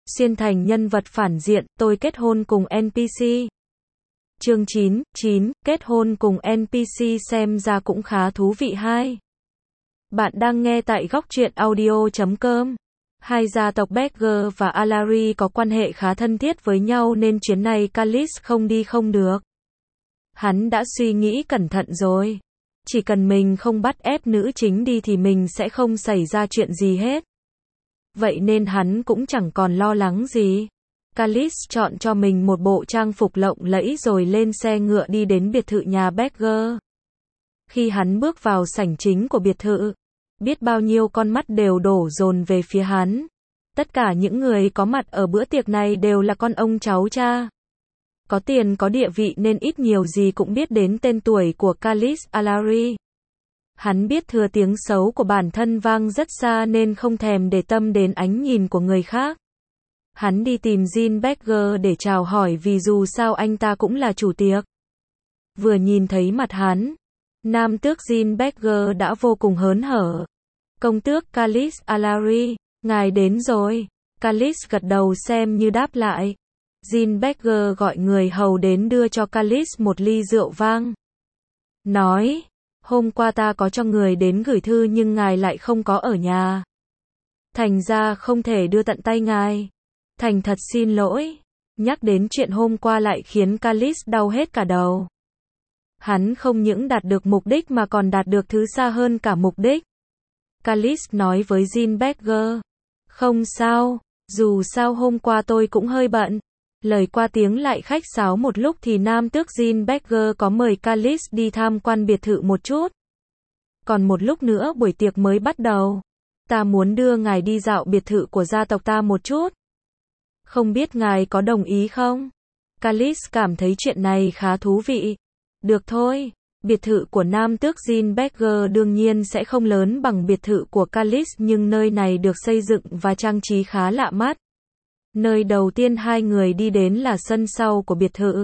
Xuyên thành nhân vật phản diện, tôi kết hôn cùng NPC. Chương 9, kết hôn cùng NPC xem ra cũng khá thú vị hai. Bạn đang nghe tại góc truyện audio.com. Hai gia tộc Berger và Alary có quan hệ khá thân thiết với nhau nên chuyến này Callis không đi không được. Hắn đã suy nghĩ cẩn thận rồi. Chỉ cần mình không bắt ép nữ chính đi thì mình sẽ không xảy ra chuyện gì hết. Vậy nên hắn cũng chẳng còn lo lắng gì. Callis chọn cho mình một bộ trang phục lộng lẫy rồi lên xe ngựa đi đến biệt thự nhà Berger. Khi hắn bước vào sảnh chính của biệt thự, biết bao nhiêu con mắt đều đổ dồn về phía hắn. Tất cả những người có mặt ở bữa tiệc này đều là con ông cháu cha. Có tiền có địa vị nên ít nhiều gì cũng biết đến tên tuổi của Callis Alary. Hắn biết thừa tiếng xấu của bản thân vang rất xa nên không thèm để tâm đến ánh nhìn của người khác. Hắn đi tìm Jean Berger để chào hỏi vì dù sao anh ta cũng là chủ tiệc. Vừa nhìn thấy mặt hắn, nam tước Jean Berger đã vô cùng hớn hở. Công tước Callis Alary, ngài đến rồi. Callis gật đầu xem như đáp lại. Jean Berger gọi người hầu đến đưa cho Callis một ly rượu vang. Nói, hôm qua ta có cho người đến gửi thư nhưng ngài lại không có ở nhà. Thành ra không thể đưa tận tay ngài. Thành thật xin lỗi. Nhắc đến chuyện hôm qua lại khiến Callis đau hết cả đầu. Hắn không những đạt được mục đích mà còn đạt được thứ xa hơn cả mục đích. Callis nói với Jean Berger. Không sao, dù sao hôm qua tôi cũng hơi bận. Lời qua tiếng lại khách sáo một lúc thì nam tước Jean Berger có mời Callis đi tham quan biệt thự một chút. Còn một lúc nữa buổi tiệc mới bắt đầu. Ta muốn đưa ngài đi dạo biệt thự của gia tộc ta một chút. Không biết ngài có đồng ý không? Callis cảm thấy chuyện này khá thú vị. Được thôi. Biệt thự của nam tước Jean Berger đương nhiên sẽ không lớn bằng biệt thự của Callis nhưng nơi này được xây dựng và trang trí khá lạ mắt. Nơi đầu tiên hai người đi đến là sân sau của biệt thự.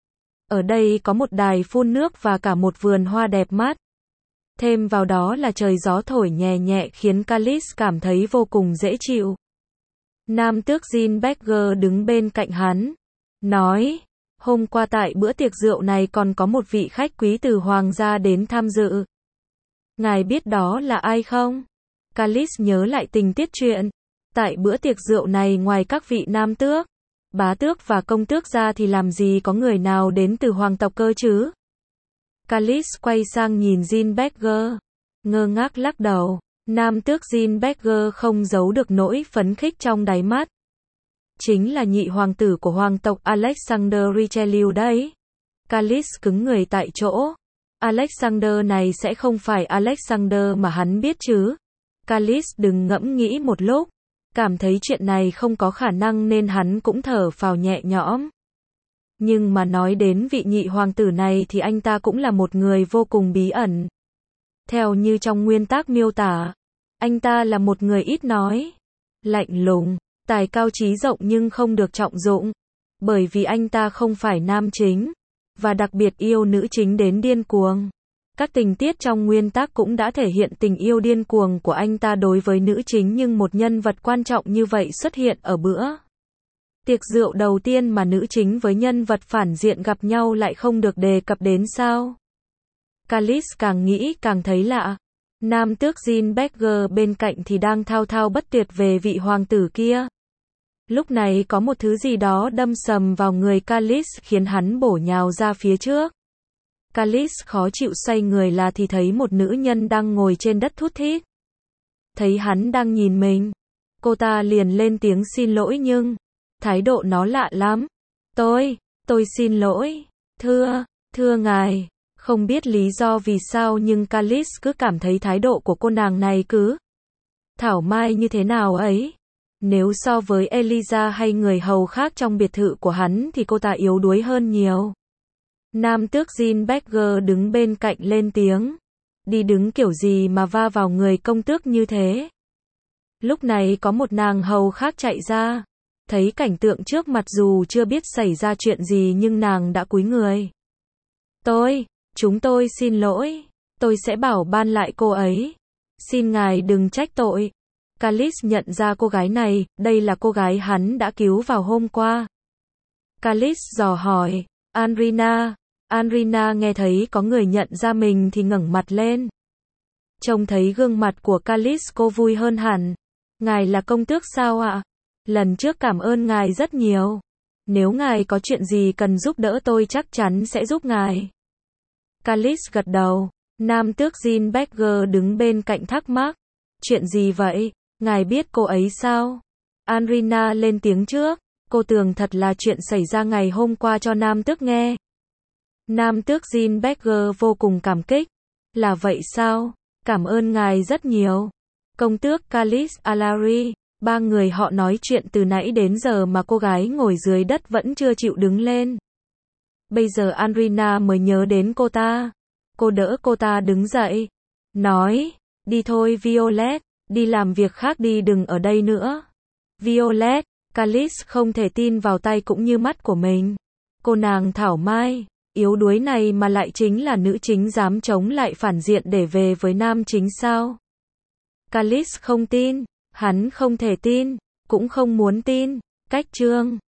Ở đây có một đài phun nước và cả một vườn hoa đẹp mắt. Thêm vào đó là trời gió thổi nhẹ nhẹ khiến Callis cảm thấy vô cùng dễ chịu. Nam tước Jean Berger đứng bên cạnh hắn. Nói, hôm qua tại bữa tiệc rượu này còn có một vị khách quý từ hoàng gia đến tham dự. Ngài biết đó là ai không? Callis nhớ lại tình tiết chuyện. Tại bữa tiệc rượu này ngoài các vị nam tước, bá tước và công tước ra thì làm gì có người nào đến từ hoàng tộc cơ chứ? Callis quay sang nhìn Jean Berger, ngơ ngác lắc đầu. Nam tước Jean Berger không giấu được nỗi phấn khích trong đáy mắt. Chính là nhị hoàng tử của hoàng tộc Alexander Richelieu đấy. Callis cứng người tại chỗ. Alexander này sẽ không phải Alexander mà hắn biết chứ? Callis đừng ngẫm nghĩ một lúc. Cảm thấy chuyện này không có khả năng nên hắn cũng thở phào nhẹ nhõm. Nhưng mà nói đến vị nhị hoàng tử này thì anh ta cũng là một người vô cùng bí ẩn. Theo như trong nguyên tác miêu tả, anh ta là một người ít nói, lạnh lùng, tài cao trí rộng nhưng không được trọng dụng. Bởi vì anh ta không phải nam chính, và đặc biệt yêu nữ chính đến điên cuồng. Các tình tiết trong nguyên tác cũng đã thể hiện tình yêu điên cuồng của anh ta đối với nữ chính nhưng một nhân vật quan trọng như vậy xuất hiện ở bữa tiệc rượu đầu tiên mà nữ chính với nhân vật phản diện gặp nhau lại không được đề cập đến sao? Callis càng nghĩ càng thấy lạ. Nam tước Jean Berger bên cạnh thì đang thao thao bất tuyệt về vị hoàng tử kia. Lúc này có một thứ gì đó đâm sầm vào người Callis khiến hắn bổ nhào ra phía trước. Callis khó chịu xoay người là thì thấy một nữ nhân đang ngồi trên đất thút thít. Thấy hắn đang nhìn mình, cô ta liền lên tiếng xin lỗi nhưng thái độ nó lạ lắm. Tôi xin lỗi. Thưa ngài. Không biết lý do vì sao nhưng Callis cứ cảm thấy thái độ của cô nàng này cứ thảo mai như thế nào ấy. Nếu so với Eliza hay người hầu khác trong biệt thự của hắn thì cô ta yếu đuối hơn nhiều. Nam tước Jean Berger đứng bên cạnh lên tiếng. Đi đứng kiểu gì mà va vào người công tước như thế? Lúc này có một nàng hầu khác chạy ra. Thấy cảnh tượng trước mặt dù chưa biết xảy ra chuyện gì nhưng nàng đã cúi người. Chúng tôi xin lỗi. Tôi sẽ bảo ban lại cô ấy. Xin ngài đừng trách tội. Callis nhận ra cô gái này, đây là cô gái hắn đã cứu vào hôm qua. Callis dò hỏi, Andrina. Andrina nghe thấy có người nhận ra mình thì ngẩng mặt lên. Trông thấy gương mặt của Callis, cô vui hơn hẳn. Ngài là công tước sao ạ? Lần trước cảm ơn ngài rất nhiều. Nếu ngài có chuyện gì cần giúp đỡ tôi chắc chắn sẽ giúp ngài. Callis gật đầu. Nam tước Jean Becker đứng bên cạnh thắc mắc. Chuyện gì vậy? Ngài biết cô ấy sao? Andrina lên tiếng trước. Cô tường thật là chuyện xảy ra ngày hôm qua cho Nam tước nghe. Nam tước Jean Becker vô cùng cảm kích. Là vậy sao? Cảm ơn ngài rất nhiều. Công tước Callis Alari. Ba người họ nói chuyện từ nãy đến giờ mà cô gái ngồi dưới đất vẫn chưa chịu đứng lên. Bây giờ Andrina mới nhớ đến cô ta. Cô đỡ cô ta đứng dậy. Nói, đi thôi Violet, đi làm việc khác đi, đừng ở đây nữa. Violet, Callis không thể tin vào tay cũng như mắt của mình. Cô nàng thảo mai, yếu đuối này mà lại chính là nữ chính dám chống lại phản diện để về với nam chính sao? Callis không tin, hắn không thể tin, cũng không muốn tin. Cách chương